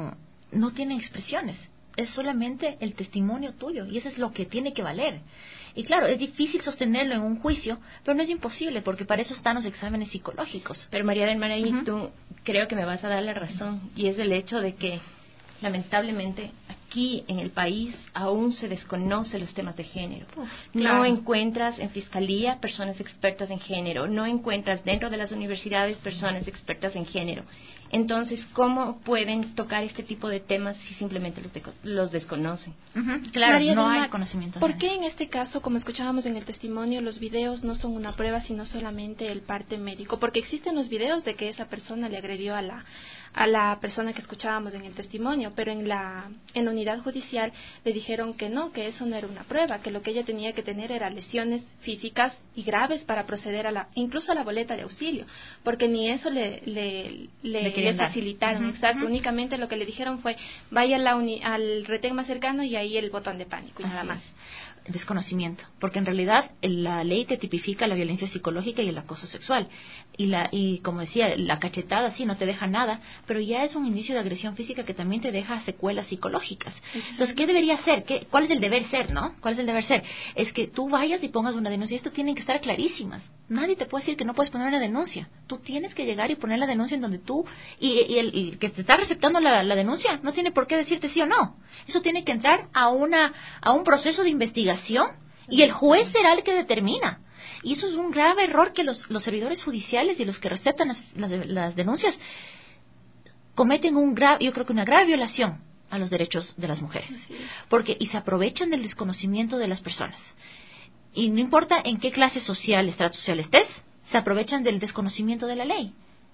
no tiene expresiones, es solamente el testimonio tuyo, y eso es lo que tiene que valer. Y claro, es difícil sostenerlo en un juicio, pero no es imposible, porque para eso están los exámenes psicológicos. Pero María del Mar, ahí uh-huh. tú creo que me vas a dar la razón, y es el hecho de que, lamentablemente, aquí en el país aún se desconoce los temas de género. Uf, claro. No encuentras en fiscalía personas expertas en género, no encuentras dentro de las universidades personas expertas en género. Entonces, ¿cómo pueden tocar este tipo de temas si simplemente los, de, los desconocen? Uh-huh. Claro, María no hay Mar, conocimiento. ¿Por qué en este caso, como escuchábamos en el testimonio, los videos no son una prueba, sino solamente el parte médico? Porque existen los videos de que esa persona le agredió a la a la persona que escuchábamos en el testimonio, pero en la en la unidad judicial le dijeron que no, que eso no era una prueba, que lo que ella tenía que tener era lesiones físicas y graves para proceder a la incluso a la boleta de auxilio, porque ni eso le le, le, le, le facilitaron, uh-huh, exacto, uh-huh. Únicamente lo que le dijeron fue vaya a la uni, al retén más cercano y ahí el botón de pánico y Así nada más. Es. Desconocimiento, porque en realidad la ley te tipifica la violencia psicológica y el acoso sexual, y la y como decía, la cachetada sí no te deja nada, pero ya es un indicio de agresión física que también te deja secuelas psicológicas. Entonces, ¿qué debería ser? ¿Qué, ¿Cuál es el deber ser, no? ¿Cuál es el deber ser? Es que tú vayas y pongas una denuncia, esto tienen que estar clarísimas. Nadie te puede decir que no puedes poner una denuncia. Tú tienes que llegar y poner la denuncia en donde tú, y, y el y que te está receptando la, la denuncia no tiene por qué decirte sí o no. Eso tiene que entrar a una a un proceso de investigación y el juez será el que determina. Y eso es un grave error que los, los servidores judiciales y los que receptan las, las, las denuncias cometen un grave, yo creo que una grave violación a los derechos de las mujeres, porque y se aprovechan del desconocimiento de las personas. Y no importa en qué clase social, estrato social estés, se aprovechan del desconocimiento de la ley.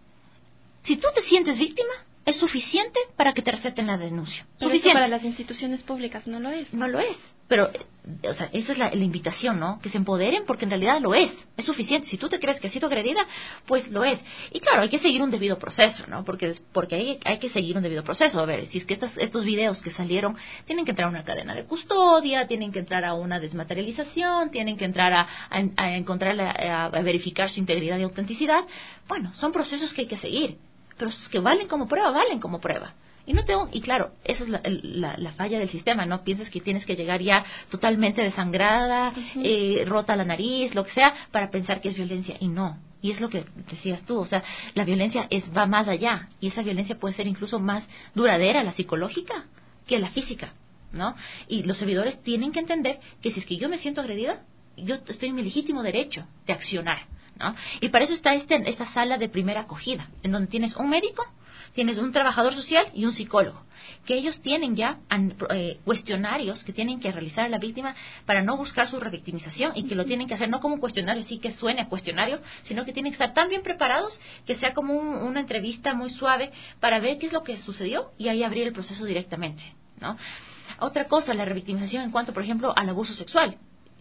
Si tú te sientes víctima, es suficiente para que te recepten la denuncia. Pero suficiente. Eso para las instituciones públicas no lo es. No lo es. Pero o sea, esa es la, la invitación, ¿no? Que se empoderen, porque en realidad lo es, es suficiente. Si tú te crees que has sido agredida, pues lo es. Y claro, hay que seguir un debido proceso, ¿no? Porque porque hay, hay que seguir un debido proceso. A ver, si es que estas, estos videos que salieron tienen que entrar a una cadena de custodia, tienen que entrar a una desmaterialización, tienen que entrar a, a, a encontrar, a, a verificar su integridad y autenticidad. Bueno, son procesos que hay que seguir, pero que valen como prueba, valen como prueba. Y no tengo, y claro, esa es la, la, la falla del sistema, ¿no? Piensas que tienes que llegar ya totalmente desangrada, uh-huh. eh, rota la nariz, lo que sea, para pensar que es violencia, y no. Y es lo que decías tú, o sea, la violencia es va más allá, y esa violencia puede ser incluso más duradera, la psicológica, que la física, ¿no? Y los servidores tienen que entender que si es que yo me siento agredida, yo estoy en mi legítimo derecho de accionar, ¿no? Y para eso está este, esta sala de primera acogida, en donde tienes un médico, tienes un trabajador social y un psicólogo, que ellos tienen ya eh, cuestionarios que tienen que realizar a la víctima para no buscar su revictimización, y que lo tienen que hacer no como un cuestionario así que suene a cuestionario, sino que tienen que estar tan bien preparados que sea como un, una entrevista muy suave para ver qué es lo que sucedió y ahí abrir el proceso directamente, ¿no? Otra cosa, la revictimización en cuanto, por ejemplo, al abuso sexual.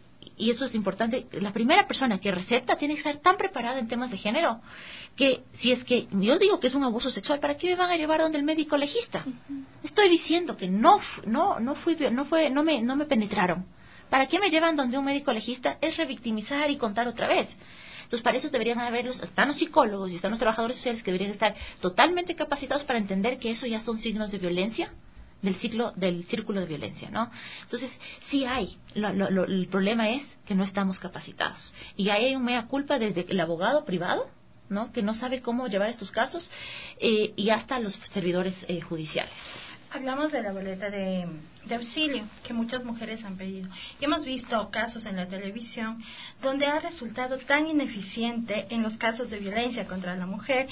Y eso es importante, la primera persona que recepta tiene que estar tan preparada en temas de género que si es que yo digo que es un abuso sexual, ¿para qué me van a llevar donde el médico legista? Uh-huh. Estoy diciendo que no no no fui no fue no me no me penetraron. ¿Para qué me llevan donde un médico legista? Es revictimizar y contar otra vez. Entonces, para eso deberían haberlos, están los psicólogos y están los trabajadores sociales que deberían estar totalmente capacitados para entender que eso ya son signos de violencia, del ciclo del círculo de violencia, ¿no? Entonces sí hay, lo, lo, lo, el problema es que no estamos capacitados, y ahí hay un mea culpa desde el abogado privado, ¿no? Que no sabe cómo llevar estos casos, eh, y hasta los servidores eh, judiciales. Hablamos de la boleta de, de auxilio que muchas mujeres han pedido, y hemos visto casos en la televisión donde ha resultado tan ineficiente en los casos de violencia contra la mujer,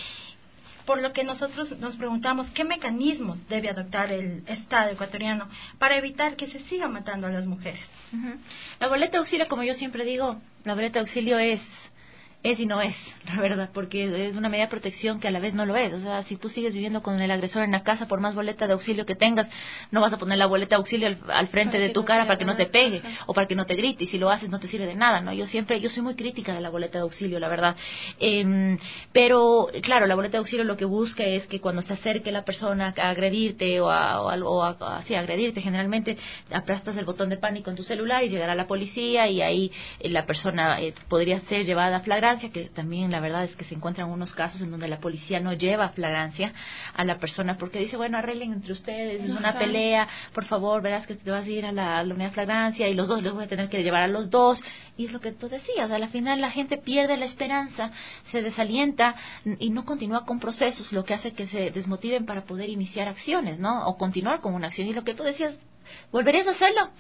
por lo que nosotros nos preguntamos qué mecanismos debe adoptar el Estado ecuatoriano para evitar que se siga matando a las mujeres. Uh-huh. La boleta de auxilio, como yo siempre digo, la boleta de auxilio es es y no es, la verdad, porque es una medida de protección que a la vez no lo es. O sea, si tú sigues viviendo con el agresor en la casa, por más boleta de auxilio que tengas, no vas a poner la boleta de auxilio al, al frente para de tu no cara para que no te pegue, ajá, o para que no te grite, y si lo haces no te sirve de nada, ¿no? Yo siempre, yo soy muy crítica de la boleta de auxilio, la verdad. Eh, pero, claro, la boleta de auxilio lo que busca es que cuando se acerque la persona a agredirte o a, o a, o a, a sí, a agredirte, generalmente aplastas el botón de pánico en tu celular y llegará la policía, y ahí eh, la persona eh, podría ser llevada a flagrancia, que también la verdad es que se encuentran unos casos en donde la policía no lleva a flagrancia a la persona porque dice, bueno, arreglen entre ustedes, es una pelea, por favor, verás que te vas a ir a la, a la unidad de flagrancia y los dos les voy a tener que llevar a los dos. Y es lo que tú decías, a la final la gente pierde la esperanza, se desalienta y no continúa con procesos, lo que hace que se desmotiven para poder iniciar acciones, ¿no? O continuar con una acción. Y lo que tú decías, ¿volverías a hacerlo?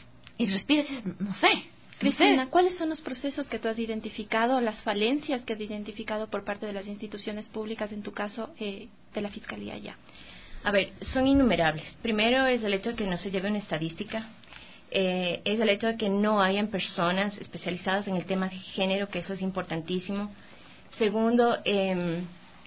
Y respiras y dices, no sé. Cristina, ¿cuáles son los procesos que tú has identificado, las falencias que has identificado por parte de las instituciones públicas, en tu caso, eh, de la Fiscalía ya? A ver, son innumerables. Primero es el hecho de que no se lleve una estadística, eh, es el hecho de que no hayan personas especializadas en el tema de género, que eso es importantísimo. Segundo, eh,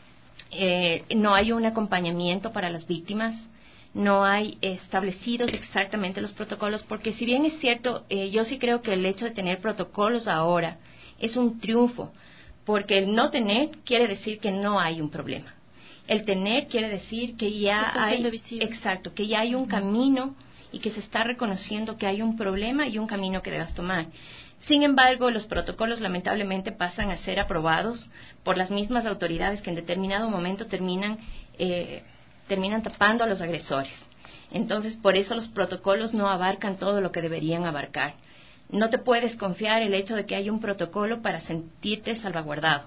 eh, no hay un acompañamiento para las víctimas. No hay establecidos exactamente los protocolos, porque si bien es cierto, eh, yo sí creo que el hecho de tener protocolos ahora es un triunfo, porque el no tener quiere decir que no hay un problema. El tener quiere decir que ya hay, exacto, que ya hay un camino y que se está reconociendo que hay un problema y un camino que debas tomar. Sin embargo, los protocolos lamentablemente pasan a ser aprobados por las mismas autoridades que en determinado momento terminan eh, terminan tapando a los agresores. Entonces, por eso los protocolos no abarcan todo lo que deberían abarcar. No te puedes confiar el hecho de que hay un protocolo para sentirte salvaguardado.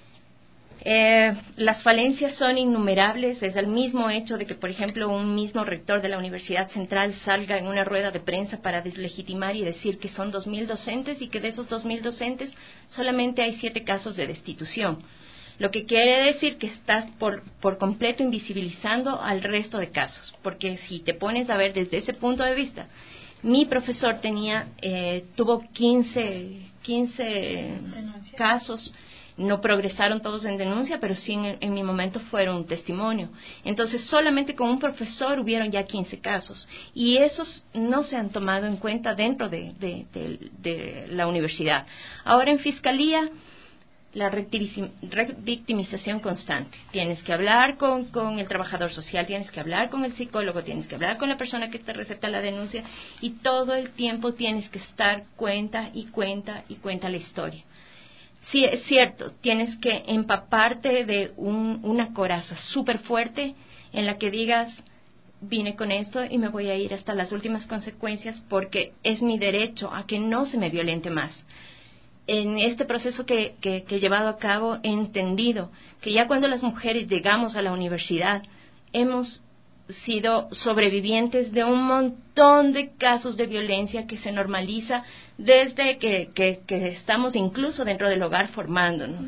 Eh, las falencias son innumerables. Es el mismo hecho de que, por ejemplo, un mismo rector de la Universidad Central salga en una rueda de prensa para deslegitimar y decir que son dos mil docentes y que de esos dos mil docentes solamente hay siete casos de destitución. Lo que quiere decir que estás por, por completo invisibilizando al resto de casos, porque si te pones a ver desde ese punto de vista, mi profesor tenía, eh, tuvo quince, quince casos no progresaron todos en denuncia, pero sí en, en mi momento fueron un testimonio. Entonces, solamente con un profesor hubieron ya quince casos, y esos no se han tomado en cuenta dentro de, de, de, de la universidad. Ahora en Fiscalía, la revictimización constante. Tienes que hablar con, con el trabajador social, tienes que hablar con el psicólogo, tienes que hablar con la persona que te receta la denuncia, y todo el tiempo tienes que estar cuenta y cuenta y cuenta la historia. Sí, es cierto, tienes que empaparte de un, una coraza súper fuerte en la que digas, vine con esto y me voy a ir hasta las últimas consecuencias porque es mi derecho a que no se me violente más. En este proceso que, que, que he llevado a cabo he entendido que ya cuando las mujeres llegamos a la universidad hemos sido sobrevivientes de un montón de casos de violencia que se normaliza desde que, que, que estamos incluso dentro del hogar formándonos,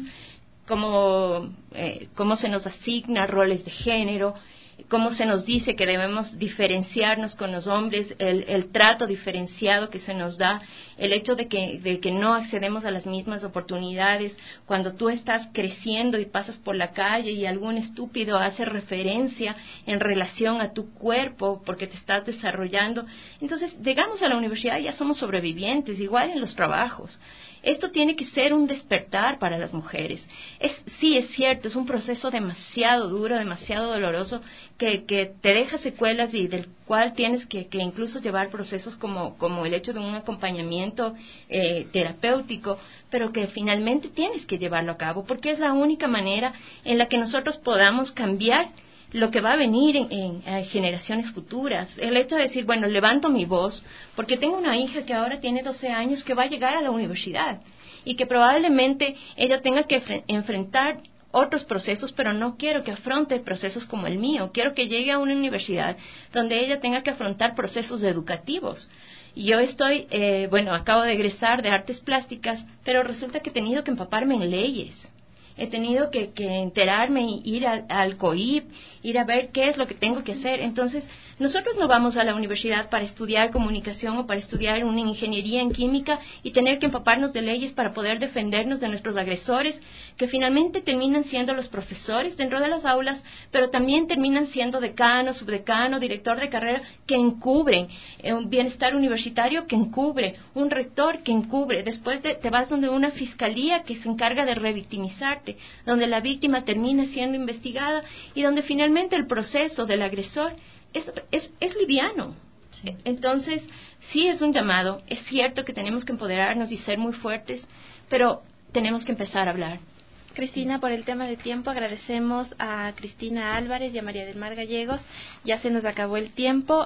cómo, eh, cómo se nos asigna roles de género, cómo se nos dice que debemos diferenciarnos con los hombres, el, el trato diferenciado que se nos da, el hecho de que, de que no accedemos a las mismas oportunidades. Cuando tú estás creciendo y pasas por la calle y algún estúpido hace referencia en relación a tu cuerpo porque te estás desarrollando, entonces llegamos a la universidad y ya somos sobrevivientes, igual en los trabajos. Esto tiene que ser un despertar para las mujeres. Es, sí, es cierto, es un proceso demasiado duro, demasiado doloroso, que, que te deja secuelas y del cual tienes que, que incluso llevar procesos como, como el hecho de un acompañamiento eh, terapéutico, pero que finalmente tienes que llevarlo a cabo, porque es la única manera en la que nosotros podamos cambiar lo que va a venir en, en, en generaciones futuras. El hecho de decir, bueno, levanto mi voz, porque tengo una hija que ahora tiene doce años que va a llegar a la universidad y que probablemente ella tenga que fre- enfrentar otros procesos, pero no quiero que afronte procesos como el mío. Quiero que llegue a una universidad donde ella tenga que afrontar procesos educativos. Y yo estoy, eh, bueno, acabo de egresar de artes plásticas, pero resulta que he tenido que empaparme en leyes. He tenido que, que enterarme y ir al, al COIP, ir a ver qué es lo que tengo que hacer. Entonces, nosotros no vamos a la universidad para estudiar comunicación o para estudiar una ingeniería en química y tener que empaparnos de leyes para poder defendernos de nuestros agresores, que finalmente terminan siendo los profesores dentro de las aulas, pero también terminan siendo decano, subdecano, director de carrera, que encubren, eh, un bienestar universitario que encubre, un rector que encubre. Después de, te vas donde una fiscalía que se encarga de revictimizarte, donde la víctima termina siendo investigada y donde finalmente el proceso del agresor es, es, es liviano. Sí. Entonces, sí es un llamado, es cierto que tenemos que empoderarnos y ser muy fuertes, pero tenemos que empezar a hablar. Cristina, por el tema de tiempo, agradecemos a Cristina Álvarez y a María del Mar Gallegos. Ya se nos acabó el tiempo.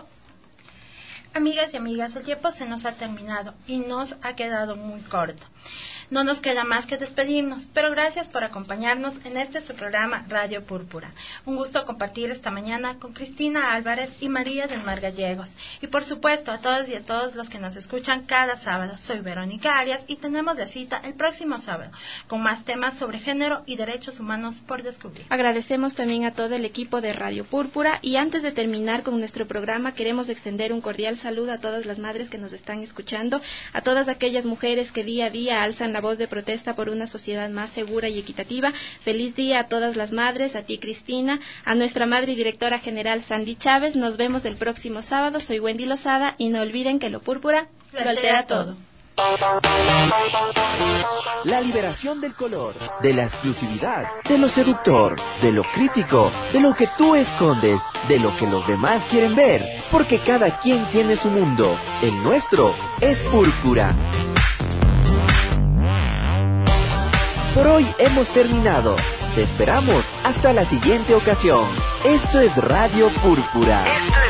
Amigas y amigas, el tiempo se nos ha terminado y nos ha quedado muy corto. No nos queda más que despedirnos, pero gracias por acompañarnos en este su programa Radio Púrpura. Un gusto compartir esta mañana con Cristina Álvarez y María del Mar Gallegos. Y por supuesto a todos y a todos los que nos escuchan cada sábado. Soy Verónica Arias y tenemos la cita el próximo sábado con más temas sobre género y derechos humanos por descubrir. Agradecemos también a todo el equipo de Radio Púrpura y antes de terminar con nuestro programa queremos extender un cordial saludo a todas las madres que nos están escuchando, a todas aquellas mujeres que día a día alzan la voz de protesta por una sociedad más segura y equitativa. Feliz día a todas las madres, a ti Cristina, a nuestra madre y directora general Sandy Chávez. Nos vemos el próximo sábado. Soy Wendy Lozada y no olviden que lo púrpura lo altera todo. La liberación del color, de la exclusividad, de lo seductor, de lo crítico, de lo que tú escondes, de lo que los demás quieren ver, porque cada quien tiene su mundo. El nuestro es púrpura. Por hoy hemos terminado. Te esperamos hasta la siguiente ocasión. Esto es Radio Púrpura. Esto